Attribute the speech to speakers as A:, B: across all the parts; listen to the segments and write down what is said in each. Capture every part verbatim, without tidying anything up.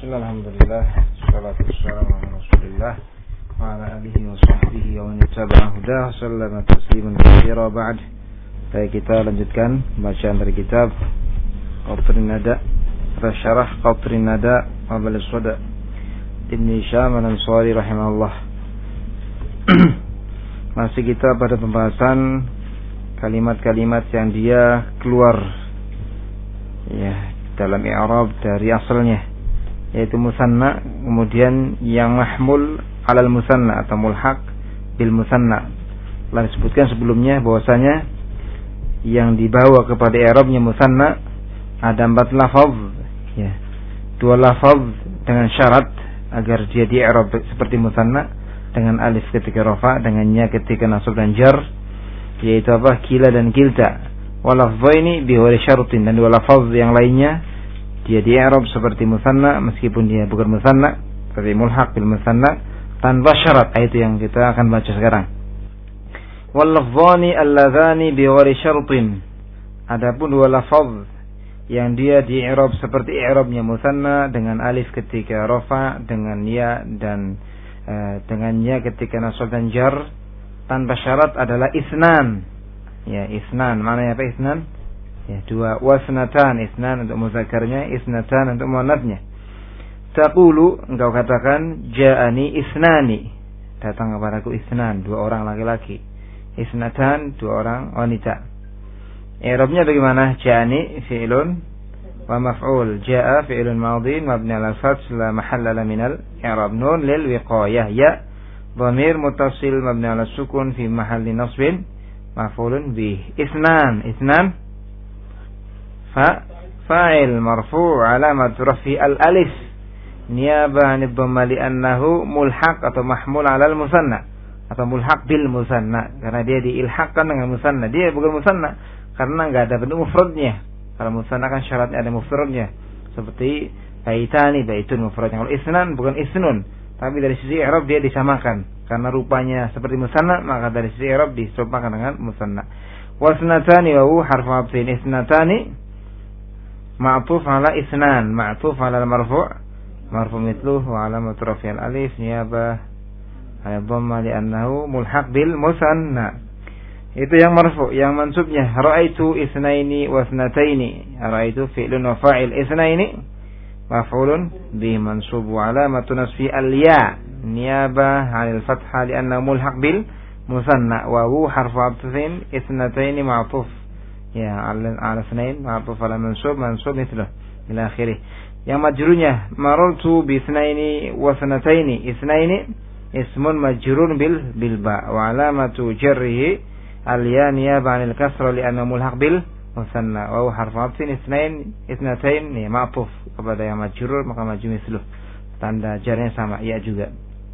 A: Bismillah, alhamdulillah, salatu wassalamu ala rasulillah wa ala alihi wa sahbihi wa man ittaba'a hudah sallama tasliman katsira ba'd. Baik, kita lanjutkan bacaan dari kitab Qatrin Nada, Syarah Qatrin Nada wa Bal Sada Ibn Hisham Al-Ansari rahimahullah. Masih kita pada pembahasan kalimat-kalimat yang dia keluar ya dalam i'rab dari asalnya, yaitu musanna, kemudian yang mahmul alal musanna atau mulhaq bil musanna. Telah disebutkan sebelumnya bahwasanya yang dibawa kepada i'rabnya musanna ada empat lafaz ya. Dua lafaz dengan syarat agar dia di i'rab seperti musanna, dengan alif ketika rafa, dengan nya ketika nasab dan jar, yaitu apa? Kila dan kilta. Walafzaini bihuri syartin, dan dua lafaz yang lainnya dia di i'rab seperti musanna meskipun dia bukan musanna, seperti mulhaq bil musanna tanpa syarat. Itu yang kita akan baca sekarang. Wallafzani alladzani bihuri syartin, adapun dua lafaz yang dia di i'rab seperti i'rabnya musanna dengan alif ketika rafa, dengan ya dan uh, dengan ya ketika nasab dan jar tanpa syarat adalah isnan. Ya, isnan. Mana apa isnan? Ya, dua. Wasnatan, isnan untuk muzakarnya, isnatan untuk muannatnya. Taqulu, engkau katakan ja'ani isnani, datang kepadaku isnan, dua orang laki-laki. Isnatan, dua orang wanita. I'rabnya bagaimana? Ja'ani fi'lun wa maf'ul. Ja'a fi'lun madhin mabni 'ala al-fath la mahalla la min al-i'rab. Nun lil wiqayah. Ya dhamir muttasil mabni 'ala sukun fi mahalli nasbin maf'ulun bih. Isnan, isnan fa fa'il marfu' alamat rafi al-alif niyabah 'an dhamma li annahu mulhaq atau mahmul 'ala al-musanna atau mulhaq bil musanna, karena dia diilhaqkan dengan musanna. Dia bukan musanna karena enggak ada bentuk mufradnya. Kalau musanna kan syaratnya ada mufradnya, seperti baitani, baitun mufradnya. Kalau isnan bukan isnun, tapi dari sisi i'rab dia disamakan karena rupanya seperti musanna, maka dari sisi i'rab diserupakan dengan musanna. Wasnatani wa hu harfu 'atfin. Isnatani ma'tuf 'ala isnan, ma'tuf 'ala al-marfu', marfu' mithluhu wa 'alamat raf'il alif niyabah 'ala dhamma li annahu mulhaq bil musanna. Itu yang marfu'. Yang mansubnya ra'aitu isnaini wasnataini. Ra'aitu fi'lun wa fa'il, isnaini maf'ulun bi mansub wa 'alamatu nasfi al-ya niyabah 'anil fathah li annahu mulhaq bil musanna wa hu harfu 'atfin. Isnataini ma'tuf ya 'ala isnain ma'tuf 'ala mansub, mansub mithluh ila akhirih. Yang majrurnya marartu bi isnaini wa sanataini. Isnaini ismun majrurun bil bil ba wa 'alamatu jarrihi al-ya niyabah 'anil kasra li annahu mulhaq bil musanna wa huwa harfu 'atfin. Isnain isnatain ni ma'tuf kepada yang majrur, maka majrur misluh, tanda jarnya sama, ya juga.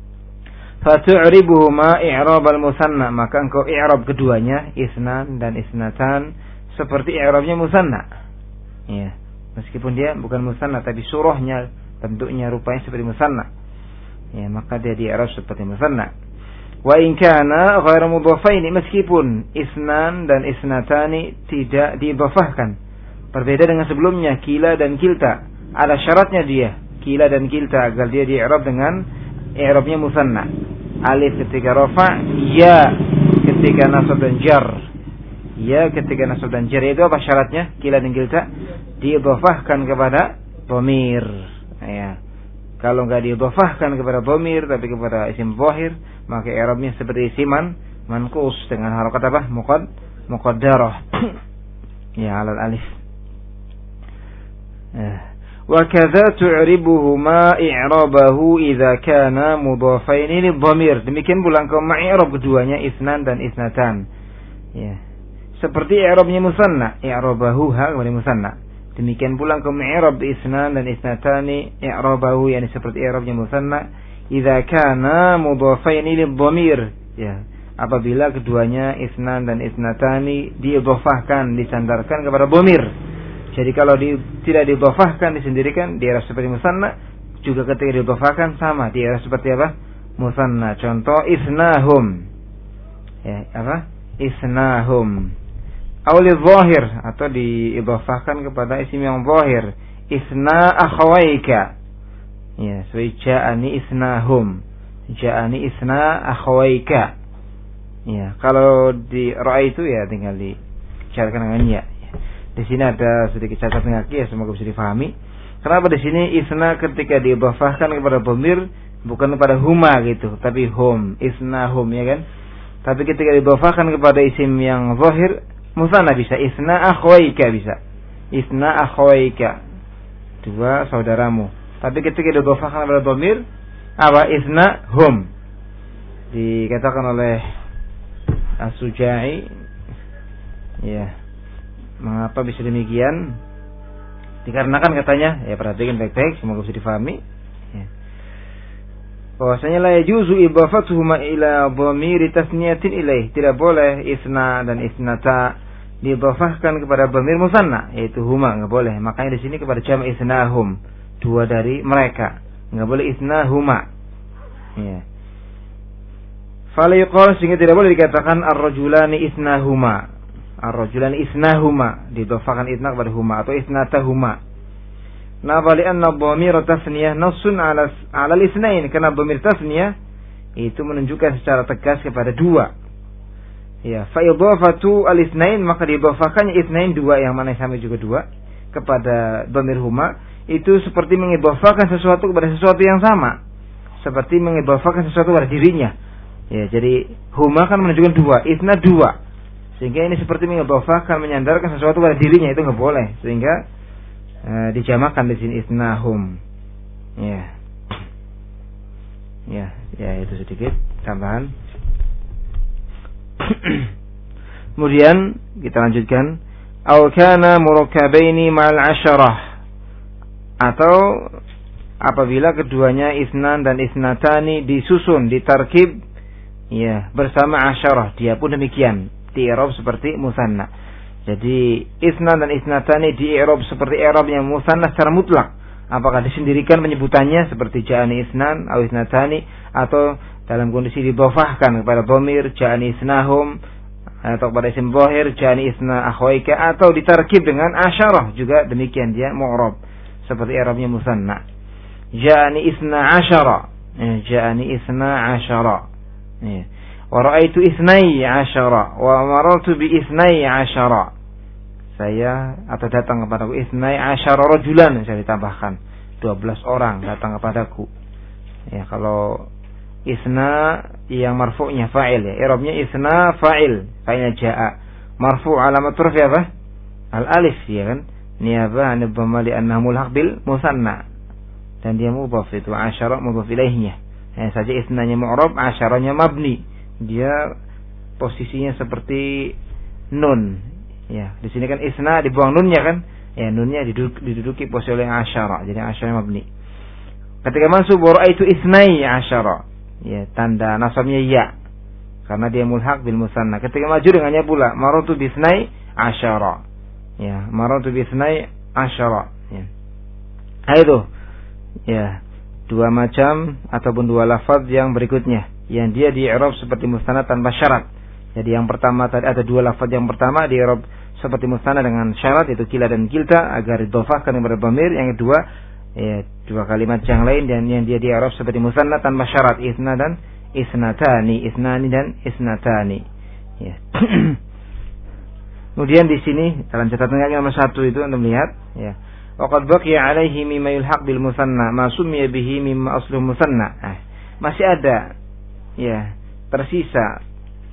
A: Fa tu'ribuhu ma i'rab al-musanna, maka engkau i'rab keduanya, isnan dan isnatan, seperti i'rabnya musanna. Ya, meskipun dia bukan musanna tapi surahnya, bentuknya, rupanya seperti musanna. Ya, maka dia di i'rab seperti musanna. Wa in kana ghairu mudhafaini, meskipun isnan dan isnatani tidak diidhafahkan. Berbeda dengan sebelumnya kila dan kilta. Ada syaratnya dia, kila dan kilta, agar dia di i'rab dengan i'rabnya musanna. Alif ketika rafa, ya ketika nasab dan jar. Ya ketika nasab dan jar, itu apa syaratnya? Kila dan kilta diidhafahkan kepada dhamir. Ya. Kalau enggak diidhafahkan kepada dhamir tapi kepada isim zahir, maka i'rabnya seperti isiman manqus dengan harakat apa? Muqad muqaddarah. Ya, alal alif. Wa kadza tu'ribuhu ma i'rabahu idza kana mudhafaini lidhamir. Demikian pula engkau ma'irab keduanya, isnan dan isnatan. Ya. Seperti i'rabnya musanna, i'rabahu ha kepada musanna. Demikian pula engkau mi'rab isnan dan isnatani i'rabahu, yani seperti i'rabnya musanna idza kana mudhafaini lidhamir. Ya, apabila keduanya isnan dan isnatani diidhafahkan, disandarkan kepada dhamir. Jadi kalau di, tidak diidhafahkan, disendirikan, di i'rab seperti musanna, juga ketika diidhafahkan sama, di i'rab seperti apa? Musanna. Contoh isnahum. Ya, apa? Isnahum. Awli zahir, atau diidhafahkan kepada isim yang zahir. Isna akhawaika. Ya, seperti ja'ani isnahum. Ja'ani isna akhwaika. Ya, kalau di ra'aitu ya tinggal dicarakan dengan ya. Di sini ada sedikit catatan kaki ya, semoga bisa difahami. Kenapa di sini isna ketika diidhafahkan kepada dhamir bukan kepada huma gitu, tapi hum, isnahum ya kan? Tapi ketika diidhafahkan kepada isim yang zahir, musanna bisa, isna akhwaika bisa. Isna akhwaika. Dua saudaramu. Tapi ketika diidhafahkan kepada dhamir, apa? Isna hum. Dikatakan oleh As-Suja'i, ya, mengapa bisa demikian? Dikarenakan katanya, ya perhatikan baik-baik, semoga bisa difahami. Ya. Bahwasanya la yajuzu idhafatuhuma ila dhamiri tasniyatin ilaih. Tidak boleh isna dan isnata diidhafahkan kepada dhamir musanna, yaitu huma, enggak boleh. Makanya di sini kepada jama' isnahum, dua dari mereka. Enggak boleh isnahuma. Ya. Fala yuqal, sehingga tidak boleh dikatakan ar-rajulani isnahuma. Ar-rajulani isnahuma, didhafahkan isna kepada huma atau isnatahuma. Napa li'anna dhamir tasniyah nassun 'ala 'ala al-isnain, karena dhamir tasniyah itu menunjukkan secara tegas kepada dua. Ya, fa idhafatu al-isnain, maka didhafahkannya isnain dua, yang mana sama juga dua, kepada dhamir huma, itu seperti mengidhafahkan sesuatu kepada sesuatu yang sama. Seperti mengidhafahkan sesuatu kepada dirinya. Ya, jadi huma kan menunjukkan dua, isna dua. Sehingga ini seperti mengidhafahkan, menyandarkan sesuatu pada dirinya, itu enggak boleh. Sehingga e, dijamakan di sini isnahum. Ya. Ya, ya itu sedikit tambahan. Kemudian kita lanjutkan, aw kana murakkabaini ma'al asyarah, atau apabila keduanya isnan dan isnatani disusun, ditarkib, ya, bersama asyarah, dia pun demikian, di i'rab seperti musanna. Jadi isnan dan isnatani di i'rab seperti i'rabnya musanna secara mutlak. Apakah disendirikan penyebutannya seperti ja'ani isnan atau isnatani, atau dalam kondisi didhafahkan kepada dhamir ja'ani isnahum, atau kepada isim zahir ja'ani isna akhwaika, atau ditarkib dengan asyarah, juga demikian dia mu'rab seperti i'rabnya musanna. Ja'ani isna asyara, ja'ani isna asyara. Ya. Wa ra'aitu isnai asyara wa marartu bi isnai asyara. Saya atau datang kepadaku isnai asyara rajulan, saya ditambahkan dua belas orang datang kepadaku. Ya, kalau isna yang marfu'nya fa'il ya, i'rabnya isna fa'il, fa'ilnya ja'a. Marfu' alamat raf'i apa? Al alif ya kan? Niyabah an dhamma li annahu mulhaq bil musanna. Dan dia mudhaf, itu asyara mudhaf ilaihnya. Ya, saja isnanya mu'rab, asyaranya mabni. Dia posisinya seperti nun. Ya, di sini kan isna dibuang nunnya kan? Ya, nunnya diduduk, diduduki posisi oleh asyara. Jadi asyara mabni. Ketika mansub ra'aitu isnai asyara. Ya, tanda nasabnya ya. Karena dia mulhaq bil musanna. Ketika maju dengannya pula marartu bi isnai asyara. Ya, marartu bi isnai asyara. Ya. Itu. Ya. Dua macam ataupun dua lafaz yang berikutnya yang dia di i'rab seperti musanna tanpa syarat. Jadi yang pertama tadi ada dua lafaz, yang pertama di i'rab seperti musanna dengan syarat, itu kila dan kilta agar didhafahkan kepada dhamir. Yang kedua, ya, dua kalimat yang lain dan yang dia di i'rab seperti musanna tanpa syarat, isna dan isnatani, isnani dan isnatani. Ya. Kemudian di sini dalam catatan kaki nomor satu itu Anda melihat, ya. Waqad baqiya alaihi mimma yulhaq bil musanna ma summiya bihi mimma aslu musanna. Eh, masih ada, ya, tersisa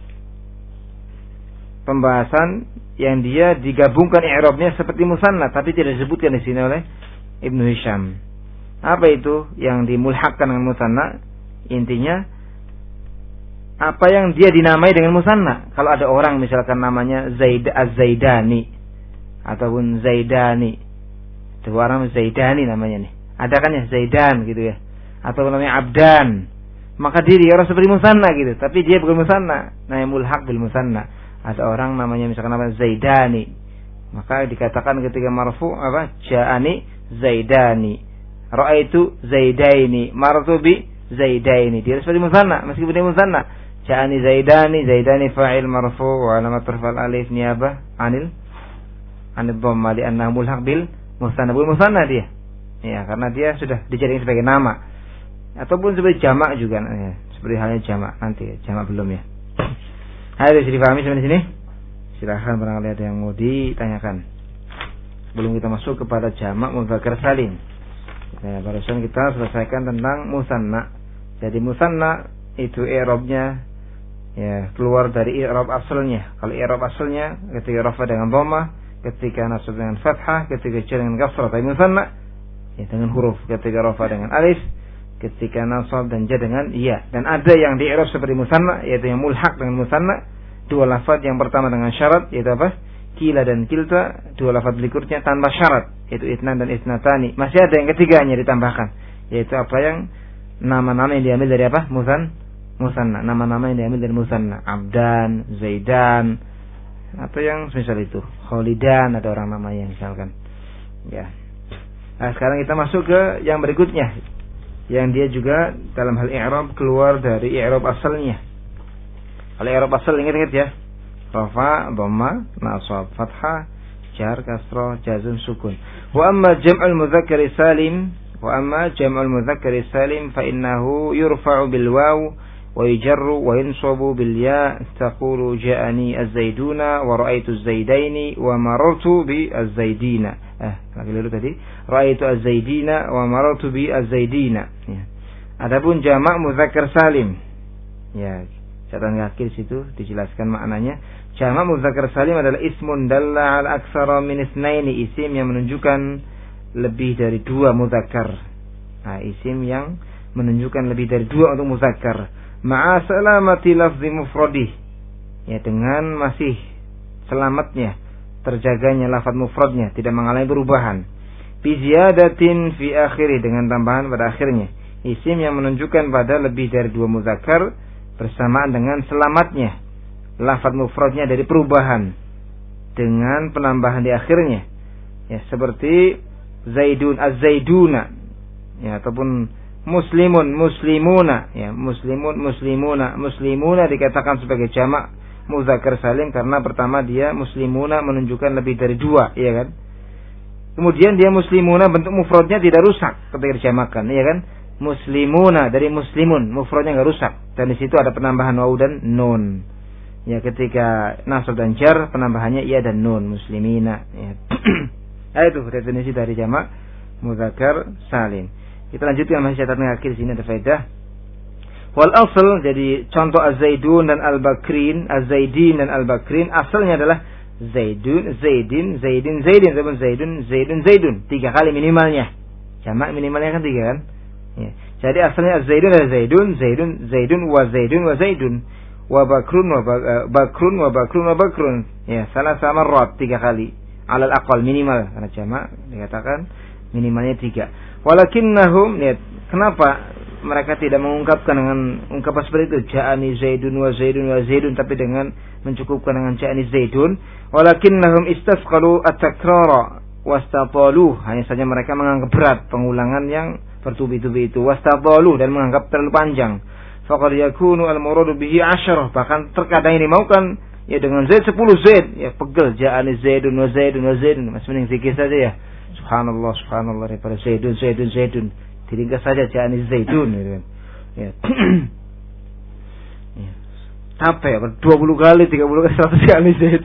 A: pembahasan yang dia digabungkan i'rabnya seperti musanna tapi tidak disebutkan di sini oleh Ibnu Hisham. Apa itu yang dimulhaqkan dengan musanna? Intinya apa yang dia dinamai dengan musanna. Kalau ada orang misalkan namanya Zaid Az-Zaidani ataupun Zaidani, dua orang Zaidani namanya nih. Ada kan ya Zaidan gitu ya. Atau namanya Abdan. Maka dia dia orang seperti musanna gitu, tapi dia bukan musanna. Nah, yang mulhaq bil musanna. Ada orang namanya misalkan namanya Zaidani. Maka dikatakan ketika marfu apa? Ja'ani Zaidani. Ra'aitu Zaidaini. Marartu bi Zaidaini. Dia seperti musanna, meskipun dia musanna. Ja'ani Zaidani, Zaidani fa'il marfu wa alamat raf'al alif niyabah anil anil dhamma li annahu mulhaq bil musanna, bukan musanna dia. Ya, karena dia sudah dijadikan sebagai nama. Ataupun sebagai jamak juga, ya. Seperti halnya jamak nanti, jamak belum ya. Harus dipahami sampai di sini. Silahkan barangkali ada yang mau ditanyakan. Belum kita masuk kepada jamak mudzakkar salim. Ya, barusan kita selesaikan tentang musanna. Jadi musanna itu i'rabnya ya keluar dari i'rab asalnya. Kalau i'rab asalnya ketika rafa dengan dhamma, ketika nasab dengan fathah, ketika jar dengan kasrah. Tapi musanna ya dengan huruf, ketika rafa dengan alif, ketika nasab dan jar dengan iya. Dan ada yang di i'rab seperti musanna, yaitu yang mulhaq dengan musanna, dua lafaz yang pertama dengan syarat, yaitu apa? Kila dan kilta, dua lafaz berikutnya tanpa syarat, yaitu itnan dan itnatani. Masih ada yang ketiganya ditambahkan, yaitu apa yang nama-nama yang diambil dari apa? Musan, musanna. Nama-nama yang diambil dari musanna. Abdan, Zaidan, atau yang semisal itu. Khalidan, ada orang namanya misalkan. Ya. Nah, sekarang kita masuk ke yang berikutnya, yang dia juga dalam hal i'rab keluar dari i'rab asalnya. Kalau i'rab asal ingat-ingat ya. Rafa, dhamma, nasab, fathah, jar, kasrah, jazm, sukun. Wa amma jam'ul mudzakkar salim, wa amma jam'ul mudzakkar salim fa innahu yurfa'u bil waw wa yujarru wa yansabu bil ya. Taqulu ja'ani az-zaiduna wa ra'aytu az-zaidaini wa marartu bi az-zaidina. Eh, lagi dulu tadi. Ra'aytu az-zaidina wa marartu bi az-zaidina. Ya. Adapun jamak mudzakkar salim. Ya, catatan kaki situ dijelaskan maknanya. Jamak mudzakkar salim adalah ismun dalla ala aktsara min itsnaini, isim yang menunjukkan lebih dari dua mudzakkar. Nah, isim yang menunjukkan lebih dari dua untuk mudzakkar. Ma'a salamati lafzi mufradih. Ya, dengan masih selamatnya, terjaganya lafaz mufradnya, tidak mengalami perubahan. Bi ziyadatin fi akhiri, dengan tambahan pada akhirnya. Isim yang menunjukkan pada lebih dari dua mudzakkar bersamaan dengan selamatnya lafaz mufradnya dari perubahan dengan penambahan di akhirnya, ya, seperti zaidun az-zaiduna, ya, ataupun muslimun muslimuna, ya, muslimun muslimuna. Muslimuna dikatakan sebagai jamak mudzakkar salim karena pertama dia muslimuna menunjukkan lebih dari dua, ya kan. Kemudian dia muslimuna, bentuk mufradnya tidak rusak ketika dijamakan, ya kan. Muslimuna dari muslimun, mufradnya enggak rusak, dan di situ ada penambahan waw dan nun. Ya, ketika nasab dan jar penambahannya iya dan nun, muslimina, ya. Nah, itu definisi dari jamak mudzakkar salim. Kita lanjutkan masih catatan kaki di sini ada faedah. Wal asl, jadi contoh az-zaidun dan al-bakrin, az-zaidin dan al-bakrin asalnya adalah zaidun, zaidin, zaidin, zaidin, ataupun zaidun, zaidun, zaidun, tiga kali minimalnya. Jamak minimalnya kan tiga kan? Ya. Jadi asalnya zaidun adalah zaidun, zaidun, zaidun, wa zaidun, wa zaidun, wa bakrun, wa bakrun, wa bakrun, wa bakrun. Ya, salah sama rot tiga kali. Alal aqal minimal, karena jamak dikatakan minimalnya tiga. Walakinnahum, lihat kenapa mereka tidak mengungkapkan dengan ungkapan seperti itu, ja'ani zaidun wa zaidun wa zaidun, tapi dengan mencukupkan dengan ja'ani zaidun. Walakinnahum istasqalu at-takrara wastatalu, hanya saja mereka menganggap berat pengulangan yang bertubi-tubi itu, wastatalu, dan menganggap terlalu panjang. Faqad yakunu al-muradu bihi asyarah, bahkan terkadang ini dimaukan ya dengan zaid sepuluh zaid, ya pegel, ja'ani zaidun wa zaidun wa zaidun, masih mending zikir saja ya. Subhanallah, subhanallah, daripada zaidun, zaidun, zaidun. Diringkas saja ja'ani zaidun, gitu kan. Ya. Ya. Capek, dua puluh kali, tiga puluh kali, seratus kali zaid.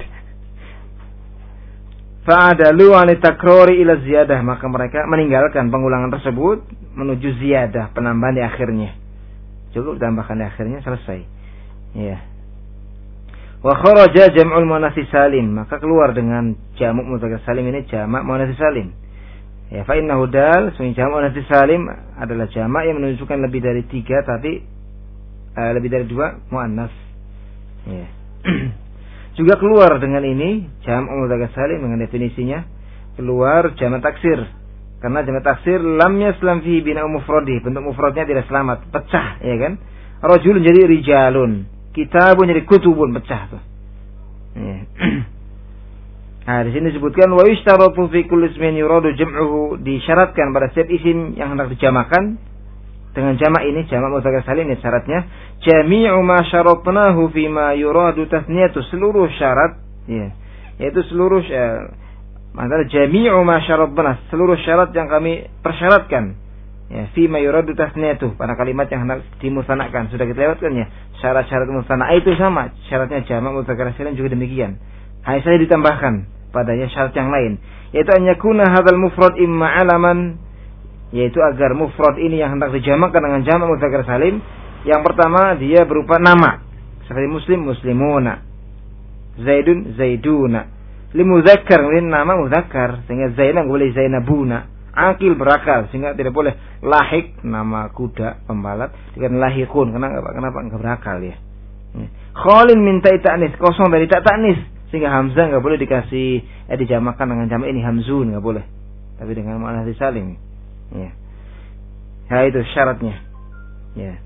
A: Fa'adalu ani takrori ila ziyadah, maka mereka meninggalkan pengulangan tersebut menuju ziyadah, penambahan di akhirnya. Cukup tambahkan di akhirnya, selesai. Ya. Wa kharaja jam'ul muannats salim, maka keluar dengan jamak mudzakkar salim ini jamak muannats salim. Ya, fa innahu dal, sungguh jamak muannats salim adalah jamak yang menunjukkan lebih dari tiga, tapi uh, lebih dari dua muannas. Ya. Juga keluar dengan ini jamak mudzakkar salim dengan definisinya keluar jamak taksir. Karena jamak taksir lam yaslam fihi bina'u mufradih, bentuk mufradnya tidak selamat, pecah, ya kan? Rajulun jadi rijalun, kitabun jadi kutubun, pecah tuh. Ya. Nah, di sini disebutkan wa yushtaratu fi kulli ismin yuradu jam'uhu, disyaratkan pada setiap isim yang hendak dijamakan dengan jamak ini, jamak mudzakkar salim ini syaratnya jami'u ma syaratnahu fi ma yuradu tasniyatu, seluruh syarat ya, yaitu seluruh uh, Maka jami'u ma syaratna, seluruh syarat yang kami persyaratkan. Ya, fi ma yuradu tasniyatuh, pada kalimat yang hendak dimusanakan. Sudah kita lewatkan ya. Syarat-syarat musanah itu sama, syaratnya jamak mudzakkar salim juga demikian. Hanya saja ditambahkan padanya syarat yang lain, yaitu an yakuna hadzal mufrad imma alaman, yaitu agar mufrad ini yang hendak dijamakkan dengan jamak mudzakkar salim, yang pertama dia berupa nama. Seperti muslim, muslimuna. Zaidun, zaiduna. Limudzakkar, ini nama mudzakkar, sehingga Zainab boleh Zainabuna. Akil, berakal, sehingga tidak boleh lahik, nama kuda pembalap, dengan lahikun, kenapa kenapa enggak berakal ya. Khalin min ta'i ta'nis, kosong dari ta' ta'nis, sehingga hamzah enggak boleh dikasih eh dijamakan dengan jamak ini hamzun, enggak boleh. Tapi dengan muannats salim. Ya. Ya itu syaratnya. Ya.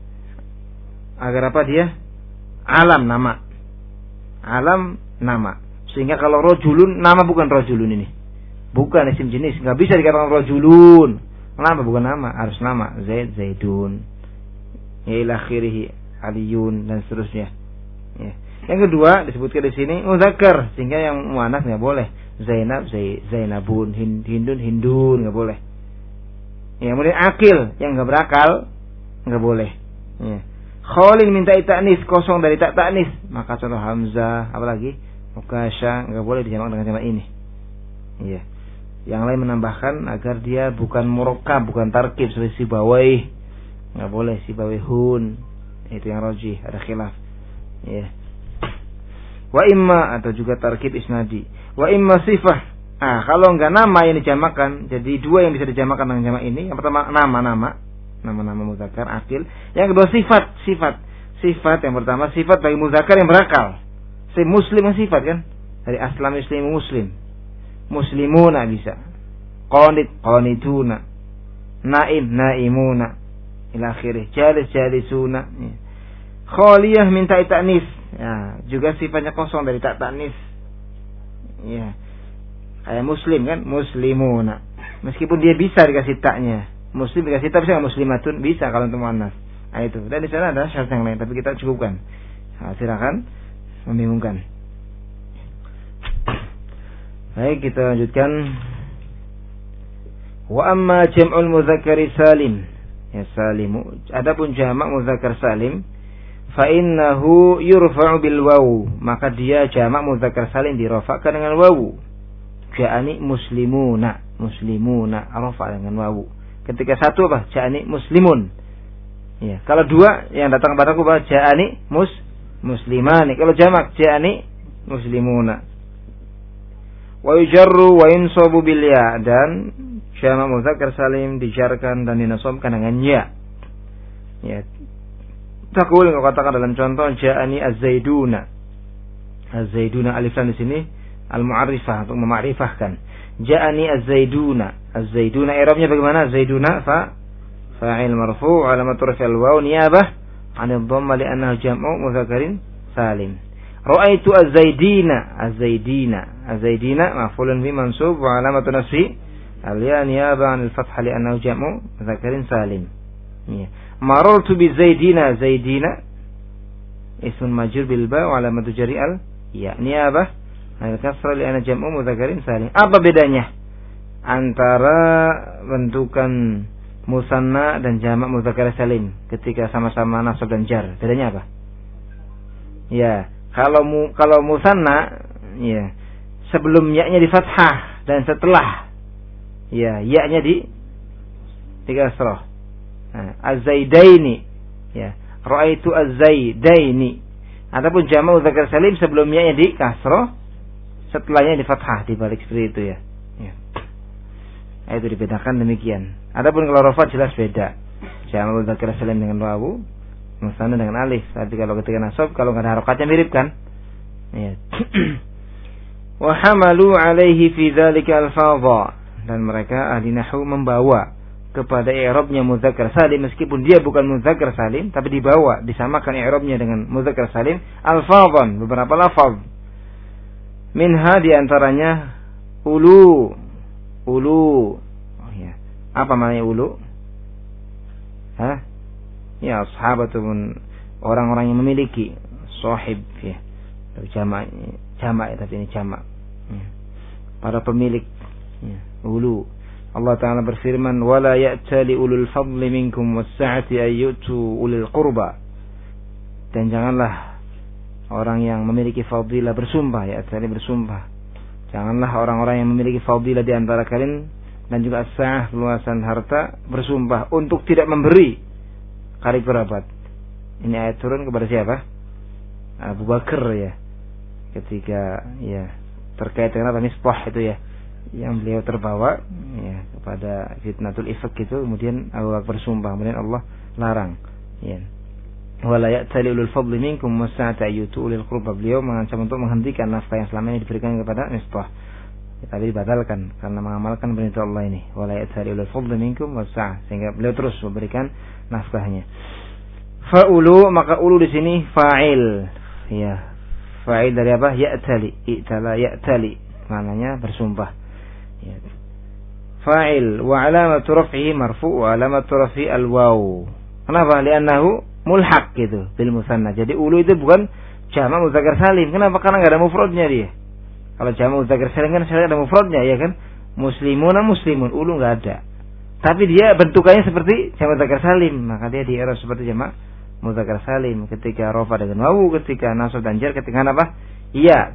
A: Agar apa dia? Alam nama. Alam nama. Sehingga kalau rojulun, nama bukan rojulun ini. Bukan isim jenis. Nggak bisa dikatakan rojulun. Kenapa? Bukan nama. Harus nama. Zaid, Zaidun. Ya ila akhirih. Aliyun. Dan seterusnya. Ya. Yang kedua, disebutkan di sini mudzakkar. Sehingga yang muannats nggak boleh. Zainab, Zai, Zainabun. Hindun, Hindun. Nggak boleh. Ya, kemudian akil. Yang nggak berakal. Nggak boleh. Ya. Khalil minta ta'nis, kosong dari tak ta'nis. Maka contoh hamzah. Apalagi? Mukasya, nggak boleh dijamak dengan jamak ini. Iya. Yang lain menambahkan agar dia bukan murakkab, bukan tarkib seperti sibawai. Nggak boleh sibawaihun. Itu yang rajih, ada khilaf. Iya. Wa imma, atau juga tarkib isnadi. Wa imma sifah. Ah, kalau nggak nama yang dijamakkan, jadi dua yang bisa dijamakkan dengan jamak ini. Yang pertama nama-nama, nama-nama mudzakkar akil. Yang kedua sifat, sifat. Sifat yang pertama sifat bagi mudzakkar yang berakal. Si muslim yang sifat kan? Dari aslam muslim muslim. Muslimuna bisa. Qanit qanituna. Naim naimuna. Ila akhirih. Jalis jalisuna. Ya. Khaliyah min ta'i ta'nis. Ya, juga sifatnya kosong dari ta' ta'nis. Ya. Kayak muslim kan? Muslimuna. Meskipun dia bisa dikasih ta'nya. Muslim dikasih ta' bisa enggak muslimatun? Bisa kalau untuk muannats. Nah itu. Dan di sana ada syarat yang lain tapi kita cukupkan. Nah, silakan. Membingungkan. Baik, kita lanjutkan. Wa amma jam'ul mudzakkari salim. Ya salimu. Adapun jamak mudzakkar salim, fa innahu yurfa'u bil wawu. Maka dia jamak mudzakkar salim dirafa'kan dengan wawu. Ja'ani muslimuna. Muslimuna rafa' dengan wawu. Ketika satu apa? Ja'ani muslimun. Ya, kalau dua yang datang padaku apa? Ja'ani mus muslimani. Kalau jamak ja'ani muslimuna. Wa yujarru wa yunsabu bil ya, dan jamak mudzakkar salim dijarkan dan dinasabkan dengan ya. Ya. Taqul, engkau katakan dalam contoh ja'ani az-zaiduna. Az-zaiduna alif lam di sini al-mu'arrifah untuk memakrifahkan. Ja'ani az-zaiduna. Az-zaiduna i'rabnya bagaimana? Zaiduna fa fa'il marfu' alamat raf'il waw niyabah 'an ad-dhamma li'annahu jam'u mudzakkarin salim. Ra'aitu az-zaidina. Az-zaidina. Az-zaidina maf'ulun bi mansub wa 'alamatu nasbi al-ya niyabah 'an al-fathah li'annahu jam'u mudzakkarin salim. Ya. Marartu bi zaidina. Zaidina ismun majrur bil ba wa 'alamatu jarri al ya niyabah 'an al-kasra li'annahu jam'u mudzakkarin salim. Apa bedanya antara bentukan musanna dan jamak mudzakkar salim ketika sama-sama nasab dan jar? Bedanya apa? Ya, kalau mu, kalau musanna ya sebelum ya-nya di fathah dan setelah ya ya-nya di di kasrah. Nah, az-zaidaini ya, ra'aitu az-zaidaini. Adapun jamak mudzakkar salim sebelum ya-nya di kasrah, setelahnya di fathah, dibalik seperti itu ya. Ya. Itu dibedakan demikian. Adapun kalau rafa jelas beda. Jamak mudzakkar salim dengan wawu, musanna dengan alif. Tapi kalau ketika nasab, kalau enggak ada harokatnya mirip kan? Ya. Wa hamalu alaihi fi dzalika al-fadha, dan mereka ahli nahwu membawa kepada i'rabnya mudzakkar salim meskipun dia bukan mudzakkar salim, tapi dibawa disamakan i'rabnya dengan mudzakkar salim al-fadhan, beberapa lafaz. Minha di antaranya ulu. Ulu. Oh ya. Apa maknanya ulu? Hah? Ya, sahabatun, orang-orang yang memiliki, sahib ya. Tapi jamak, jamak tapi ini jamak. Ya. para pemilik. Ya, ulu. Allah Ta'ala berfirman, wala ya'tali ulul fadli minkum was-sa'ati ayyutu ulil qurba. Dan janganlah orang yang memiliki fadilah bersumpah, ya, tadi bersumpah. Janganlah orang-orang yang memiliki fadilah di antara kalian dan juga as-sa'ah, luasan harta, bersumpah untuk tidak memberi karib kerabat. Ini ayat turun kepada siapa? Abu Bakar, ya. Ketika ya terkait dengan apa misbah itu ya, yang beliau terbawa ya kepada fitnatul ifk itu, kemudian Abu Bakar bersumpah, kemudian Allah larang, ya. Wala ya'tali ulul fadli minkum was-sa'ati ayyutu ulil qurba. Beliau mengancam untuk menghentikan nafkah yang selama ini diberikan kepada misbah, ya, tapi dibatalkan karena mengamalkan perintah Allah ini, wala ya'tali ulul fadli minkum was-sa'ah, sehingga beliau terus memberikan nafkahnya. Fa'ulu, maka ulu di sini fa'il, ya, fa'il dari apa? Ya'tali, i'tala ya'tali, maknanya bersumpah, ya. Fa'il wa alamatu raf'ihi marfu' wa alamatu raf'i al-waw. Kenapa? Li'annahu mulhaq gitu bil musanna. Jadi ulu itu bukan jamak mudzakkar salim. Kenapa? Karena enggak ada mufradnya dia. Kalau jamak mudzakkar salim kan ada mufradnya, ya kan? Muslimuna muslimun, ulu enggak ada. Tapi dia bentukannya seperti jamak mudzakkar salim, maka dia di i'rab seperti jamak mudzakkar salim ketika rafa dengan wawu, ketika nasab dan jar, ketika apa? Iya.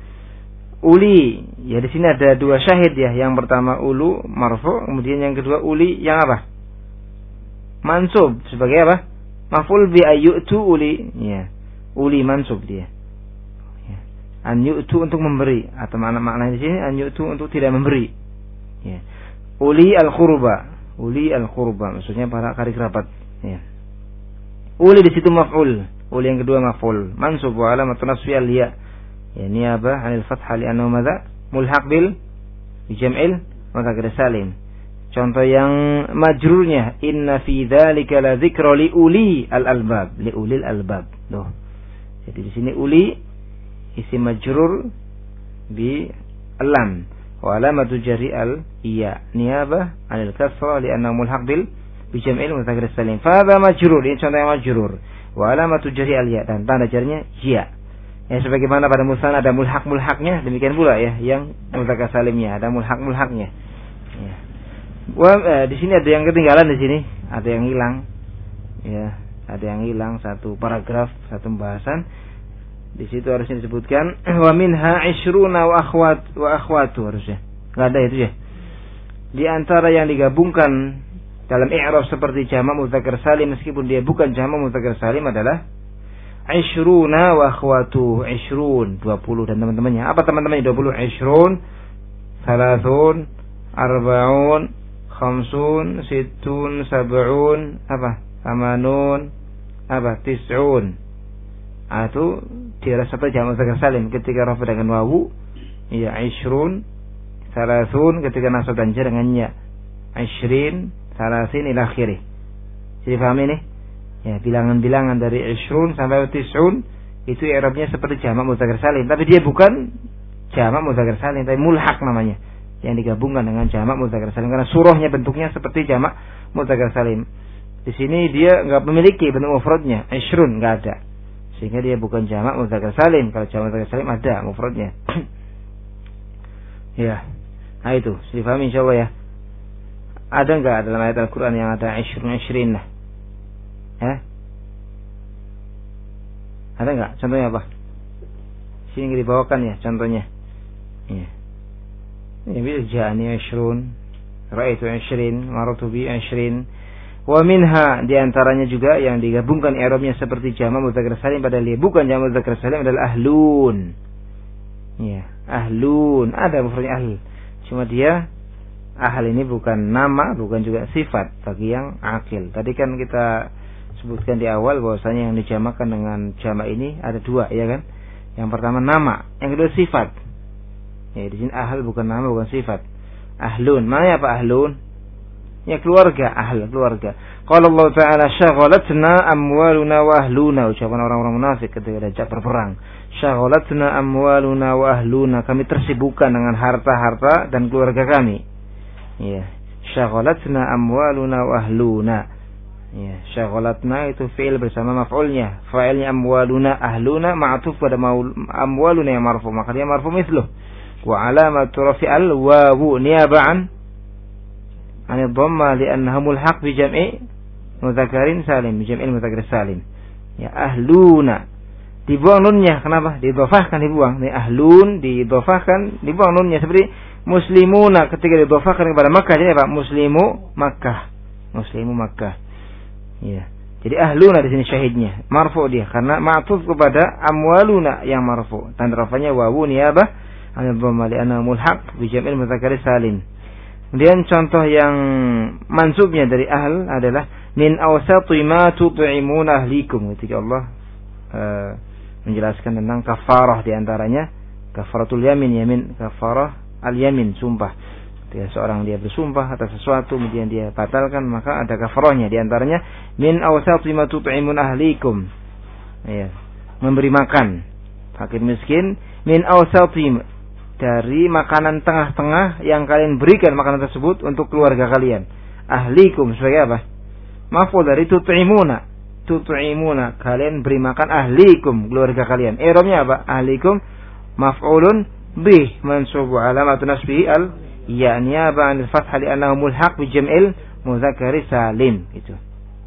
A: Uli, ya di sini ada dua syahid ya. Yang pertama ulu marfu, kemudian yang kedua uli yang apa? Mansub sebagai apa? Maf'ul bi ayyutu uli, ya. Uli mansub dia. Ya. An yu'tu untuk memberi, atau makna-makna di sini an yu'tu untuk tidak memberi. Ya. Uli al-qurba, uli al-qurba maksudnya para karib kerabat, ya. Uli di situ maf'ul, uli yang kedua maf'ul, mansub wa alamatun nasbi al-ya. Ya, niyabah 'anil fathah li'annahu madza? Mulhaq bil jam'il mudzakkar salim. Contoh yang majrurnya, inna fi dzalika la dzikra li uli al-albab, li ulil albab. Loh. Jadi di sini uli isim majrur bi lam wa alamatu jarri al iya niyabah 'anil kasra li'annahu mulhaq bil bi jam'il mudzakkar salim. Fa hadha majrur, ini contoh yang majrur. Wa alamatu jarri al ya, dan tanda jarnya ya. Ya, sebagaimana pada musanna ada mulhaq-mulhaqnya, demikian pula ya yang mudzakkar salimnya ada mulhaq-mulhaqnya. Ya. Wah, eh, di sini ada yang ketinggalan, di sini ada yang hilang, ya, ada yang hilang satu paragraf, satu pembahasan. Di situ harusnya disebutkan wa minha ishruna wa akhwat wa akhwatu, harusnya nggak ada itu ya. Di antara yang digabungkan dalam i'rab seperti jamak mudzakkar salim meskipun dia bukan jamak mudzakkar salim adalah ishruna wa akhwatu, ishrun dua puluh dan teman-temannya. Apa teman-temannya dua puluh? Ishrun, salasun, arba'un, khamsun, situn, sab'un, apa? Samanun, apa? Tis'un. Ah, itu dia satu jamak mudzakkar salim ketika rafa dengan wawu, ya ishrun, salasun ketika nasab dan jar dengan ya. Ishrin, salasin ila akhirih. Jadi paham ini? Ya, bilangan-bilangan dari ishrun sampai tis'un itu i'rabnya seperti jamak mudzakkar salim, tapi dia bukan jamak mudzakkar salim, tapi mulhaq namanya, yang digabungkan dengan jamak mudzakkar salim karena surahnya bentuknya seperti jamak mudzakkar salim. Di sini dia enggak memiliki bentuk mufradnya, ishrun enggak ada. Sehingga dia bukan jamak mudzakkar salim. Kalau jamak mudzakkar salim ada mufradnya. Ya. Nah itu, difahami insyaallah ya. Ada enggak dalam ayat Al-Qur'an yang ada ishrun ishrin lah? Ya? Ada enggak? Contohnya apa? Sini dibawakan ya contohnya. Ya. Ini bisa ja'ani ishrun, ra'aitu ishrin, marartu bi ishrin. Wa minha, di antaranya juga yang digabungkan i'rabnya seperti jamak mudzakkar salim padahal dia bukan jamak mudzakkar salim adalah ahlun. Ya, ahlun, ada mufradnya ahl. Cuma dia ahl ini bukan nama, bukan juga sifat bagi yang akil. Tadi kan kita sebutkan di awal bahwasanya yang dijamakkan dengan jamak ini ada dua, ya kan? Yang pertama nama, yang kedua sifat. Ya, di sini ahl bukan nama, bukan sifat. Ahlun, mana apa ahlun? Ya keluarga, ahl, keluarga. Qala Allah Ta'ala syaghalatna amwaluna wa ahluna, ucapan orang-orang munafik ketika diajak berperang. Syaghalatna amwaluna wa ahluna, kami tersibukkan dengan harta-harta dan keluarga kami. Ya, syaghalatna amwaluna wa ahluna. Ya, syaghalatna itu fi'il bersama maf'ulnya. Fa'ilnya amwaluna, ahluna ma'tuf pada amwaluna yang marfu, maka dia marfu mithluh. wa alamatu rafi'al wawu niyaba'an anid dhamma li'annaha mulhaq bi jam'i mudzakarin salim, bi jam'il mudzakar salim. Ya, ahluna dibuang nunnya, kenapa? Didhofahkan dibuang. Ini ahlun didhofahkan dibuang nunnya, seperti muslimuna ketika didhofahkan kepada Makkah jadi apa? Muslimu Makkah. Muslimu Makkah. Ya. Jadi ahluna di sini syahidnya, marfu dia karena ma'tuf kepada amwaluna yang marfu. Tanda rafanya wawu niyabah an dhamma li anna mulhaq bi jam'il mudzakar salim. Kemudian contoh yang mansubnya dari ahl adalah min awsati ma tut'imuna ahlikum, ketika Allah uh, menjelaskan tentang kafarah, di antaranya kafaratul yamin, yamin kafarah al-yamin, sumpah. Ketika seorang dia bersumpah atas sesuatu kemudian dia batalkan, maka ada kafarahnya, di antaranya min awsati ma tut'imun ahlikum. Ya, memberi makan fakir miskin, min awsati, dari makanan tengah-tengah yang kalian berikan makanan tersebut untuk keluarga kalian. Ahlikum sebagai apa? Maf'ul dari tut'imuna. Tut'imuna, kalian beri makan ahlikum, keluarga kalian. I'rabnya apa? Ahlikum maf'ulun bih mansubu alamatun nasbihi al ya niyaba 'anil fathah li annahu mulhaq bi jam'il mudzakari salim, gitu.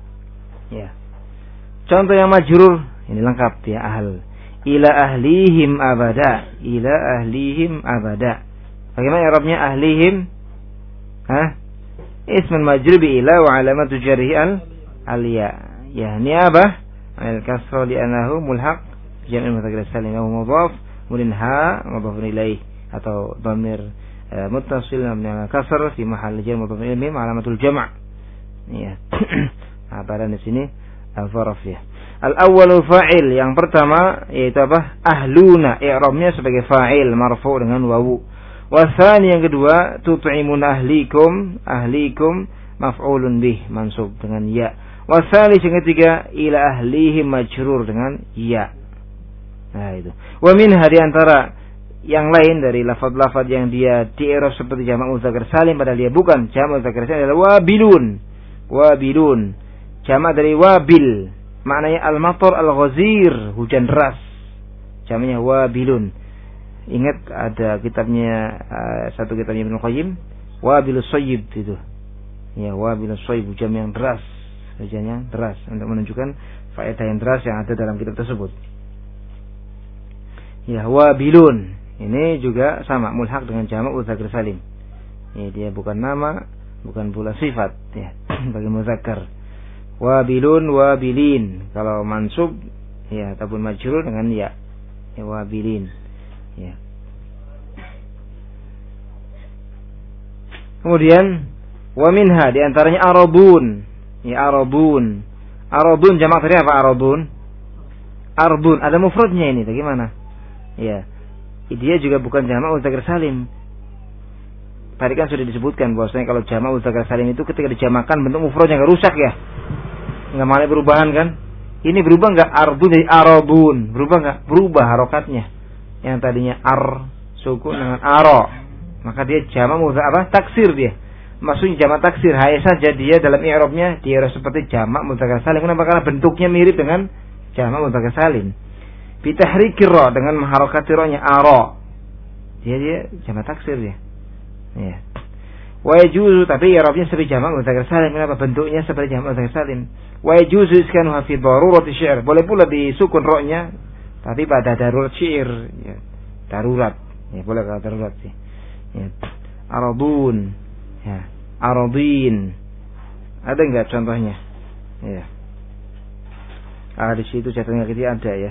A: Ya. Contoh yang majrur ini lengkap ya, ahl. Ila ahlihim abada, ila ahlihim abada. Bagaimana i'rabnya ahlihim? Hah? Ismun majrur bi ila wa alamatu jarhi al al ya. Ya, niyabah al-kasra li'annahu mulhaq jam'il mudzakar salim wa mudhaf kemudian ha mudhaf ilaih atau dhamir uh, muttasil dengan kasr fi mahall jar mudhaf ilaih mim alamatul jam'. Ya. Nah, pada di sini al-zarf ya. Al-awwalu fa'il, yang pertama yaitu apa? Ahluna, i'rabnya sebagai fa'il marfu' dengan wawu. Wasani, yang kedua tut'imun ahlikum, ahlikum maf'ulun bih mansub dengan ya. Wasali, yang ketiga ila ahlihim majrur dengan ya. Nah itu. Wa minha, di antara yang lain dari lafaz-lafaz yang dia di-i'rab seperti jamak mudzakar salim padahal dia bukan jamak mudzakar salim adalah wabilun. Wabilun. Jamak dari wabil. Maknanya al-matar al-ghazir, hujan deras. Jamaknya wabilun. Ingat ada kitabnya uh, satu kitabnya Ibnu Qayyim, wabilus sayyib itu. Ya, wabilus sayyib, hujan yang deras. Hujannya deras, untuk menunjukkan faedah yang deras yang ada dalam kitab tersebut. Ya, wabilun ini juga sama mulhaq dengan jamak mudzakar salim. Ya, dia bukan nama, bukan pula sifat ya bagi mudzakar. Wabilun, wabilin. Kalau mansub ya ataupun majrur dengan ya. Ya, wabilin. Ya. Kemudian wa minha, di antaranya arabun. Ya, arabun. Arabun jamak dari apa arabun? Arbun, ada mufradnya ini, bagaimana? Ya. Dia juga bukan jamak mudzakar salim. Tadi kan sudah disebutkan bahwasanya kalau jamak mudzakar salim itu ketika dijamakan bentuk mufradnya enggak rusak ya. Enggak malah perubahan kan? Ini berubah enggak? Arbun jadi arabun. Berubah enggak? Berubah harokatnya. Yang tadinya ar sukun dengan aro. Maka dia jamak mudzakar apa? Taksir dia. Maksudnya jamak taksir, hanya saja dia dalam i'rabnya dia seperti jamak mudzakar salim. Kenapa? Karena bentuknya mirip dengan jamak mudzakar salim. Bi tahrikir ra, dengan mengharokati ra-nya ara. Dia dia jamak taksir dia. Ya. Wa yajuzu, tapi i'rabnya seperti jamak mudzakar salim. Kenapa? Bentuknya seperti jamak mudzakar salim. Wa yajuzu iskanuha fi darurati syi'r. Boleh pula disukun ra-nya tapi pada darurat syair ya. Darurat. Ya, boleh kalau darurat sih. Ya. Aradun. Ya, aradin. Ada enggak contohnya? Ya. Ah, di situ catatan kaki ada ya.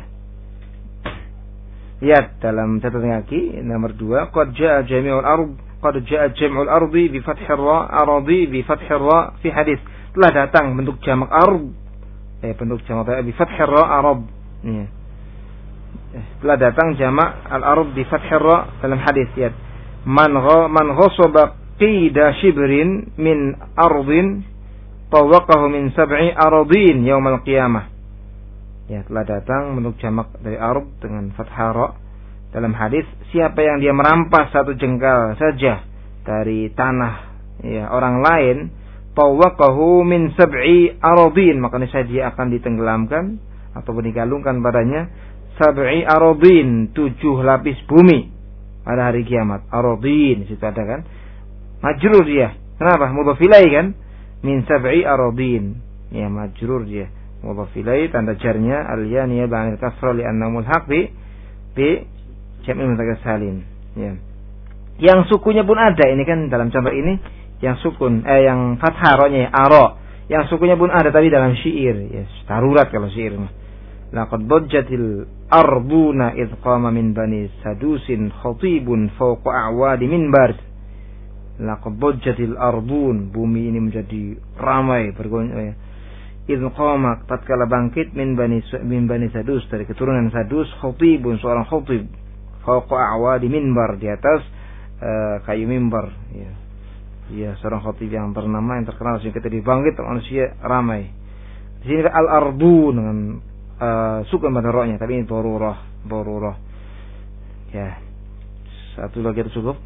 A: Lihat dalam catatan kaki nomor dua, qad jaa jami'ul ard, qad jaa jam'ul ardi bi fathir ra, aradi bi fathir ra fi hadis. Telah datang bentuk jamak ard, eh bentuk jamak bi fathir ra arab. Ya. Telah datang jamak al-ard bi fathir ra dalam hadis ya. Man gha man ghasaba qida shibrin min ardin tawaqahu min sab'i aradin yaumal qiyamah. Ya, telah datang bentuk jamak dari ard dengan fathah ra dalam hadis, siapa yang dia merampas satu jengkal saja dari tanah ya orang lain, tawaqahu min sab'i aradin, maka niscaya dia akan ditenggelamkan ataupun digalungkan padanya sab'i aradin, tujuh lapis bumi. pada hari kiamat. Aradin situ ada kan? Majrur dia. Kenapa? Mudhaf ilaih kan? Min sab'i aradin. Ya, majrur dia. Mudhaf ilaih tanda jarnya al-ya niyabah 'anil kasra li'annahu mulhaq bi bi jam'il mudzakkar salim. Ya. Yang sukunya pun ada, ini kan dalam contoh ini yang sukun eh yang fathah ra-nya ara. Yang sukunya pun ada tadi dalam syair. Ya, darurat kalau syair mah. Laqad dajjatil arduna idh qama min bani sadusin khatibun fawqa a'wadi minbar. Laqad dajjatil ardun, bumi ini menjadi ramai bergoncang. Idh qama, tatkala bangkit min bani min bani sadus, dari keturunan sadus, khatibun, seorang khatib fawqa a'wadi minbar, di atas uh, kayu mimbar. Ya. Ya, seorang khatib yang ternama yang terkenal sehingga ketika dibangkit manusia ramai. Di sini al-ardun dengan Uh, sukun pada rohnya, tapi ini darurah, darurah. Ya, satu lagi itu cukup.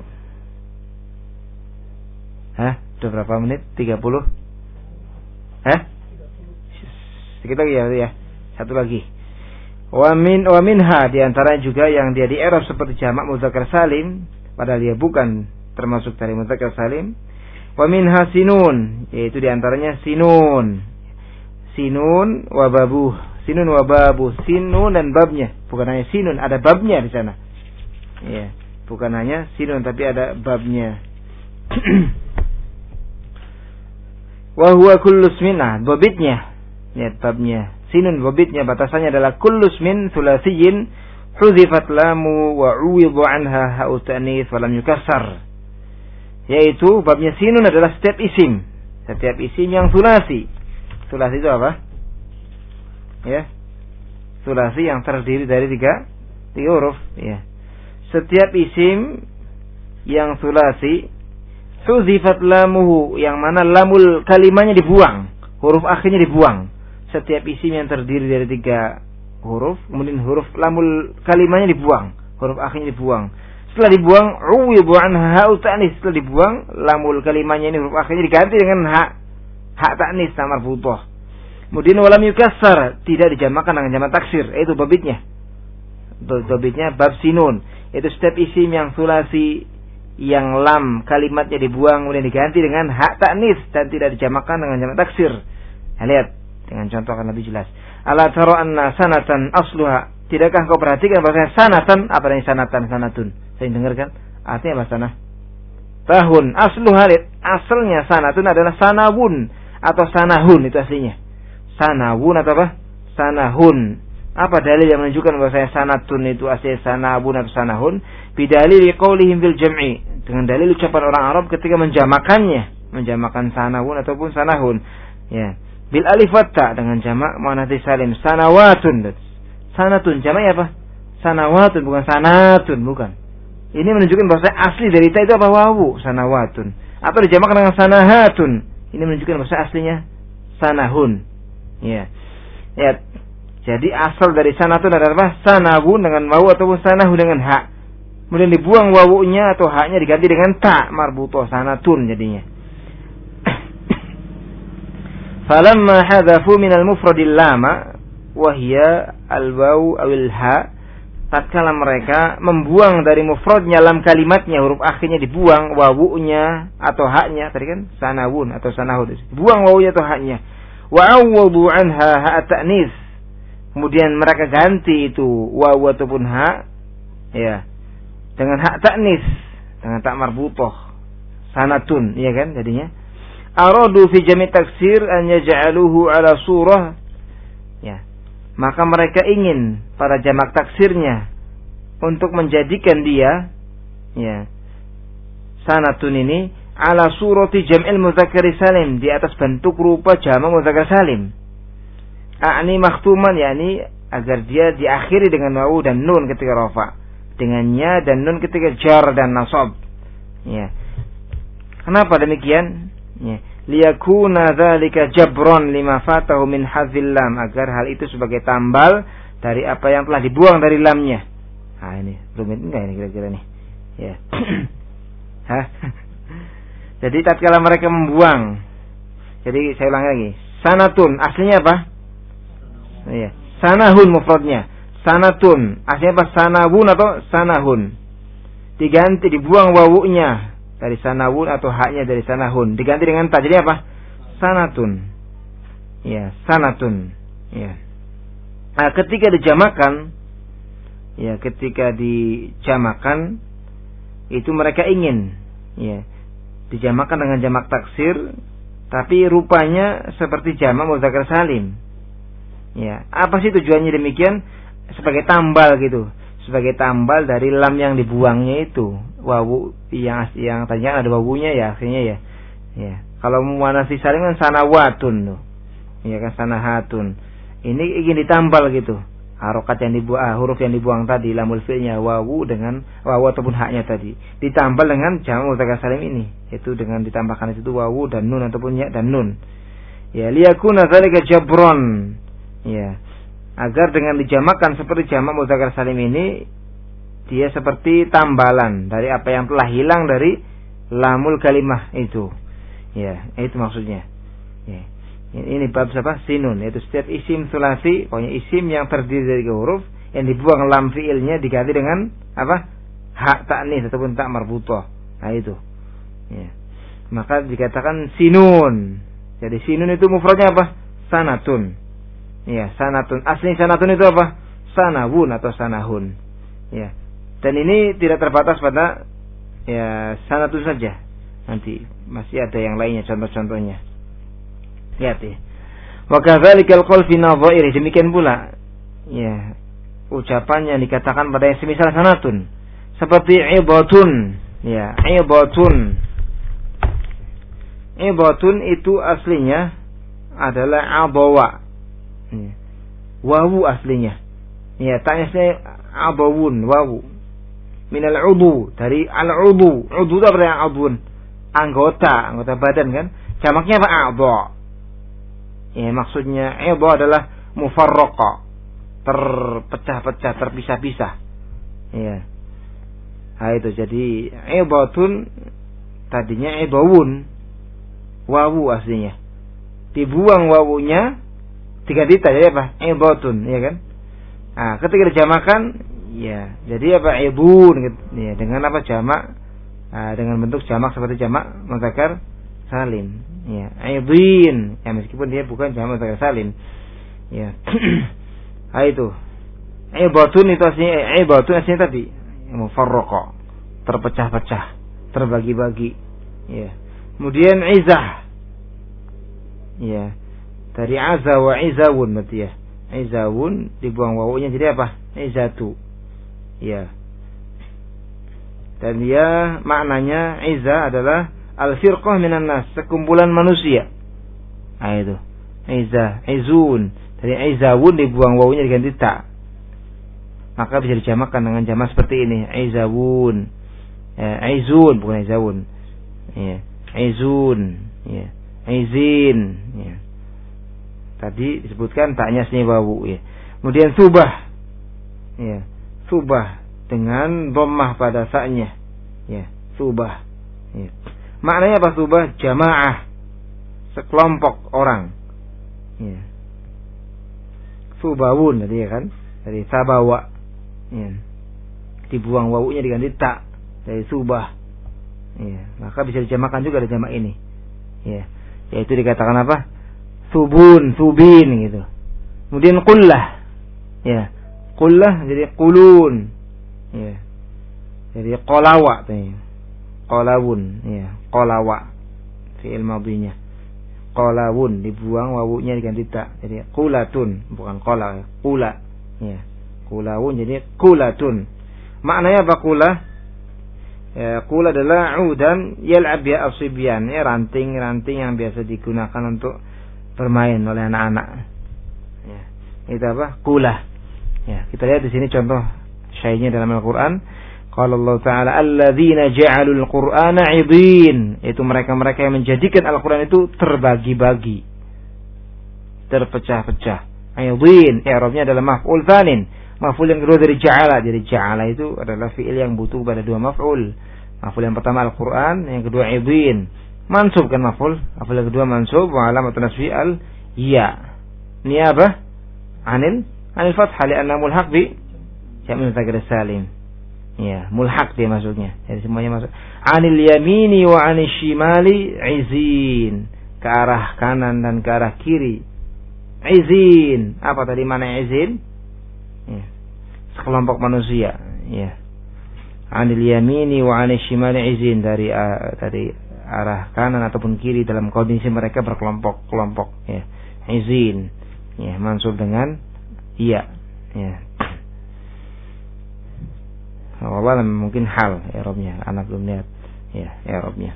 A: Hah? Sudah berapa menit? tiga puluh? Hah? Sedikit lagi ya, ya. Satu lagi. Wa min wa minha, di antara juga yang dia di i'rab seperti jamak mudzakkar salim, padahal dia bukan termasuk dari mudzakkar salim. Wa minha sinun, yaitu di antaranya sinun. Sinun wa babuh. Sinun wa babu, sinun dan babnya, bukan hanya sinun, ada babnya di sana. Ya, bukan hanya sinun tapi ada babnya. Wa huwa kullu ismin, nah, babitnya. Lihat babnya. Sinun babitnya batasannya adalah kullu ismin thulathiyin huzifat lamu wa uwidhu anha ha'u ta'nits wa lam yukassar. Yaitu babnya sinun adalah setiap isim, setiap isim yang thulathi. Thulathi itu apa? Ya, sulasi yang terdiri dari tiga tiga huruf. Ya, setiap isim yang sulasi huzifat lamuhu, yang mana lamul kalimahnya dibuang, huruf akhirnya dibuang. Setiap isim yang terdiri dari tiga huruf, kemudian huruf lamul kalimahnya dibuang, huruf akhirnya dibuang. Setelah dibuang, uwidhu anha ha'u ta'nis, setelah dibuang lamul kalimahnya ini huruf akhirnya diganti dengan hak hak ta'nis sama marfuthah. Kemudian walam yukassar, tidak dijamakan dengan jamak taksir, itu babitnya. Babitnya bab sinun, itu setiap isim yang sulasi yang lam kalimatnya dibuang kemudian diganti dengan hak ta'nis dan tidak dijamakan dengan jamak taksir. Nah, lihat dengan contoh akan lebih jelas. Ala tara anna sanatan asluha, tidakkah kau perhatikan bahasa sanatan, apa artinya sanatan, sanatun? Saya dengarkan, artinya apa sanah? Tahun, asluha, asalnya sanatun adalah sanawun atau sanahun, itu aslinya. Sanawun atau apa? Sanahun. Apa dalil yang menunjukkan bahwa saya sanatun itu asli sanawun atau sanahun? Bidalil qaulihim bil jam'i. Dengan dalil ucapan orang Arab ketika menjamakannya, menjamakan sanawun ataupun sanahun. Ya. Bil alif wa ta, dengan jamak muannats salim, sanawatun. Sanatun jamaknya apa? Sanawatun, bukan sanatun, bukan. Ini menunjukkan bahwa saya asli dari ta itu apa? Wawu, sanawatun. Atau dijamakkan dengan sanahatun. Ini menunjukkan bahwa aslinya sanahun. Ya, ya. Jadi asal dari sanatun adalah apa? Sanawun dengan wawu ataupun sanahun dengan hak. Kemudian dibuang wawunya atau haknya diganti dengan ta marbutoh, sanatun jadinya. Falamma hadzafu min al-mufradil lama wa hiya al-wawu awil ha, tatkala mereka membuang dari mufradnya lam kalimatnya, huruf akhirnya dibuang, wawunya atau haknya, tadi kan sanawun atau sanahun, buang wawunya atau haknya. Wa awwadu anha ha ta'nis, kemudian mereka ganti itu wawu ataupun ha, ya, dengan hak ta'nis, dengan tak marbutoh, sanatun, iya kan jadinya. Aradu fi jami' taksir an yaj'aluhu ala surah, ya, maka mereka ingin pada jamak taksirnya untuk menjadikan dia, ya, sanatun ini ala surati jam'il mudzakkar salim, di atas bentuk rupa jamak mudzakkar salim. A'ni makhtuman, yakni agar dia diakhiri dengan wawu dan nun ketika rafa, dengannya dan nun ketika jar dan nasab. Ya. Kenapa demikian? Ya. Liyakuna dzalika jabron lima fatahu min hadzil lam, agar hal itu sebagai tambal dari apa yang telah dibuang dari lamnya. Nah, ini rumit enggak ini kira-kira nih? Ya. Hah? Jadi tatkala mereka membuang, jadi saya ulangi lagi, sanatun aslinya apa? Iya, sanahun mufradnya. Sanatun aslinya apa? Sanawun atau sanahun. diganti, dibuang wawunya dari sanawun atau haknya dari sanahun, diganti dengan ta, jadi apa? Sanatun. Ya, sanatun. Ya. Nah, ketika dijamakan, ya, ketika dijamakan itu mereka ingin, ya, dijamakan dengan jamak taksir, tapi rupanya seperti jamak mudzakkar salim. Ya, apa sih tujuannya demikian? Sebagai tambal gitu, sebagai tambal dari lam yang dibuangnya itu, wawu yang yang tadinya ada wawunya ya akhirnya ya. Ya, kalau muannats salim kan sanawatun tuh. Ya kan sanahatun. Ini ingin ditambal gitu. Harokat yang dibuang, ah, huruf yang dibuang tadi, lamul fi'ilnya wawu dengan wawu ataupun haknya tadi, ditambal dengan jamak mudzakkar salim ini, yaitu dengan ditambahkan itu wawu dan nun ataupun ya dan nun. Ya, liyakuna dzalika jabron. Ya, agar dengan dijamakan seperti jamak mudzakkar salim ini, dia seperti tambalan dari apa yang telah hilang dari lamul kalimah itu. Ya, itu maksudnya. Ya. Ini bab siapa? Sinun, yaitu setiap isim sulasi, pokoknya isim yang terdiri dari huruf yang dibuang lam fiilnya diganti dengan apa? Hak ta'nis ataupun tak marbutah. Nah itu. Ya. Maka dikatakan sinun. Jadi sinun itu mufradnya apa? Sanatun. Ya, sanatun. Asli sanatun itu apa? Sanawun atau sanahun. Ya. Dan ini tidak terbatas pada ya sanatun saja. Nanti masih ada yang lainnya, contoh-contohnya. Lihat ya. Wa kadzalikal qaul fi nadhairi, demikian pula ya ucapan yang dikatakan pada yang semisal sanatun, seperti ibatun. Ya, ibatun. Ibatun itu aslinya adalah abawa. Ya. Wawu aslinya. Ya, ta'nya abawun, wawu. Minal udu, dari al-udu. Udu itu apa yang adun? Anggota, anggota badan kan? Jamaknya apa? A'dha. Ya, maksudnya a'dha adalah mufarraqa, terpecah-pecah, terpisah-pisah. Ya. Nah, itu jadi ibatun tadinya ibawun. Wawu aslinya. Dibuang wawunya, diganti jadi apa? Ibatun, ya kan? Nah, ketika dijamakan, ya, jadi apa? Ibun gitu. Ya, dengan apa jamak? Nah, dengan bentuk jamak seperti jamak mudzakkar salim. Ya, aidin. Ya, meskipun dia bukan jamak mudzakkar salim. Ya. Ah itu. Ibatun itu aslinya ibatun aslinya tadi mufarraqa, terpecah-pecah, terbagi-bagi. Ya. Kemudian izah. Ya. Dari azza wa izawun berarti ya. Izawun dibuang wawunya jadi apa? Izatu. Ya. Dan dia maknanya izah adalah al-firqah minan nas, sekumpulan manusia. Nah itu. Izah, izun. Dari izawun dibuang wawunya diganti ta. Maka bisa dijamakan dengan jamak seperti ini, izawun. Ya, izun bukan izawun. Ya, izun, ya. Izin, ya. Tadi disebutkan taknya sini wawu ya. Kemudian subah. Ya, subah dengan dhammah pada saknya. Ya, subah. Ya. Maknanya apa subah? Jamaah, sekelompok orang. Ya. Subawun tadi ya kan? Dari sabawa. Ya. Dibuang wawunya diganti tak dari subah. Ya, maka bisa dijamakan juga ada jamak ini. Ya, yaitu dikatakan apa? Subun, subin gitu. Kemudian qullah. Ya. Qullah jadi qulun. Ya. Jadi qolawa tadi. Qolawun, ya. Qolawa. Fi'il madhinya. Qolawun dibuang wawunya diganti tak. Jadi qulatun, bukan qola, ya. Qula. Ya. Qulawun jadi qulatun. Maknanya apa qula? Ya, qula adalah udan yal'ab ya asibyan, ya, ranting-ranting yang biasa digunakan untuk bermain oleh anak-anak. Ya. Itu apa? Qula. Ya, kita lihat di sini contoh syairnya dalam Al-Qur'an. Qala Allah Ta'ala alladzina ja'alul Qur'ana 'idin. Itu mereka-mereka yang menjadikan Al-Qur'an itu terbagi-bagi, terpecah-pecah. 'Idin, i'rabnya adalah maf'ul tsanin. Maf'ul yang kedua dari ja'ala. Jadi ja'ala itu adalah fi'il yang butuh pada dua maf'ul. Maf'ul yang pertama Al-Qur'an, yang kedua 'idin. Mansub kan maf'ul. Maf'ul yang kedua mansub wa alamatun nasbi al-ya. Niyabah anil anil fathah li'anna mulhaq bi jamak mudzakkar salim. Ya, mulhaq dia masuknya. Jadi semuanya masuk. Anil yamini wa anil shimali izin. Ke arah kanan dan ke arah kiri. Izin. Apa tadi mana izin? Ya. Sekelompok manusia. Ya. Anil yamini wa anil shimali izin. Dari uh, dari arah kanan ataupun kiri dalam kondisi mereka berkelompok-kelompok. Ya. Izin. Ya, mansub dengan iya. Ya. Allah mungkin hal i'rabnya, anak belum lihat. Ya, i'rabnya.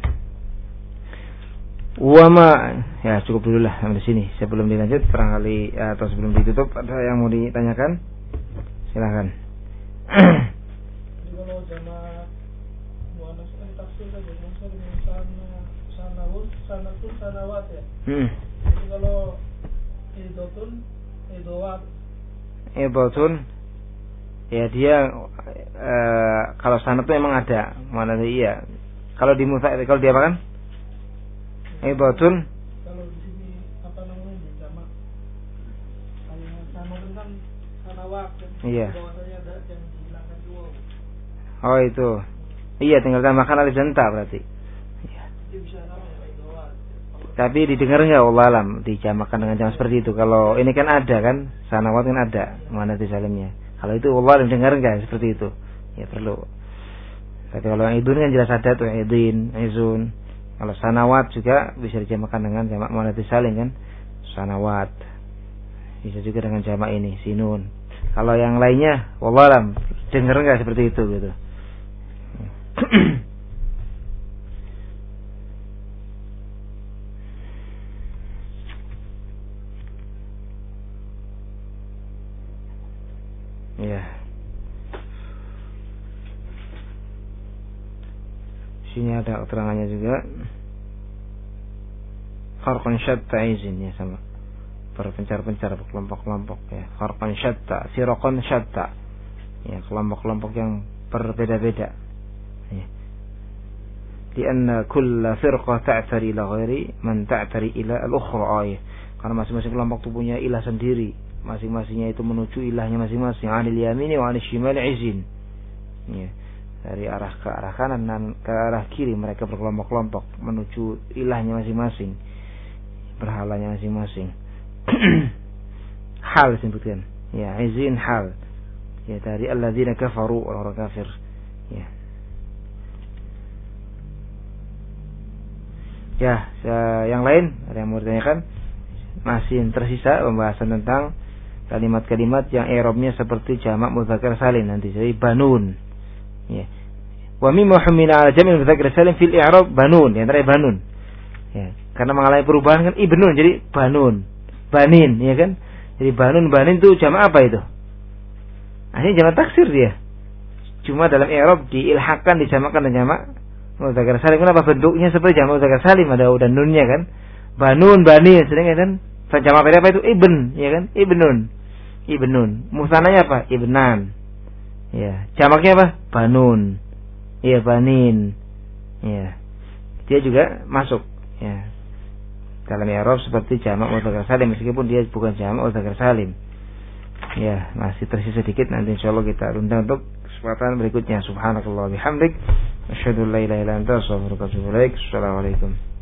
A: Wa ma, ya cukup dulu lah sampai sini. Sebelum dilanjut barangkali atau sebelum ditutup ada yang mau ditanyakan? Silakan.
B: Kalau jamaah muannas kan tafsir saja, maksud dengan sana sanawun, sanatun, sanawat ya.
A: Hmm.
B: Jadi kalau idotun, idowat.
A: Idotun ya dia e, kalau sanad itu memang ada mana iya kalau di musa kalau dia apa kan ibatun
B: kalau di sini apa namanya di jamak kalau sanad kan sanawak
A: iya
B: bahwasanya ada yang dihilangkan dua
A: oh itu iya tinggal tambahkan alif dan ta berarti iya.
B: Bisa namanya idowat
A: tapi didengar nggak Allah alam dijamakkan dengan jamak seperti itu kalau ini kan ada kan sanawat kan ada mana di salimnya. Kalau itu Allah dengar enggak seperti itu? Ya perlu. Tapi kalau yang idun kan jelas ada tuh idin, izun. Kalau sanawat juga bisa dijamakkan dengan jamak muannats salim kan? Sanawat. Bisa juga dengan jamak ini sinun. Kalau yang lainnya wallah alam dengar enggak seperti itu gitu. Ya. Sini ada keterangannya juga. Kharqan syatta izin ya sama. Berpencar-pencar kelompok-kelompok ya. Kharqan syatta, siraqan syatta. Ya, kelompok-kelompok yang berbeda-beda. Ya. Lianna kulla firqah ta'tari ila ghairi man ta'tari ila al-ukhra ya. Karena masing-masing kelompok itu punya ilah sendiri. Masing-masingnya itu menuju ilahnya masing-masing. Anil yamini wa anil shimali izin. Ya. Dari arah ke arah kanan dan ke arah kiri mereka berkelompok-kelompok menuju ilahnya masing-masing. Berhalanya masing-masing. Hal disebutkan. Ya, izin hal. Ya, dari alladzina kafaru, orang-orang kafir. Ya. Ya, yang lain ada yang mau ditanyakan? Masih tersisa pembahasan tentang kalimat-kalimat yang i'rabnya seperti jamak mudzakkar salim nanti jadi banun. Ya. Wa mimma humila ala jam'i mudzakkar salim fil i'rab banun, yang terakhir banun. Ya, karena mengalami perubahan kan ibnun jadi banun. Banin, ya kan? Jadi banun banin itu jamak apa itu? Akhirnya jamak taksir dia. Cuma dalam i'rab diilhaqkan dijamakkan dengan jamak mudzakkar salim. Kenapa bentuknya seperti jamak mudzakkar salim ada udah nunnya kan? Banun banin sedangkan kan jamak pada apa itu ibn, ya kan? Ibnun. Ibnun. Musananya apa? Ibnan. Ya, jamaknya apa? Banun. Ya, banin. Ya. Dia juga masuk, ya. Dalam i'rab seperti jamak mudzakkar salim meskipun dia bukan jamak mudzakkar salim. Ya, masih tersisa sedikit nanti insyaallah kita undang untuk kesempatan berikutnya. Subhanakallah bihamdik asyhadu an la ilaha illa anta astaghfiruka wa atubu ilaik. Assalamualaikum.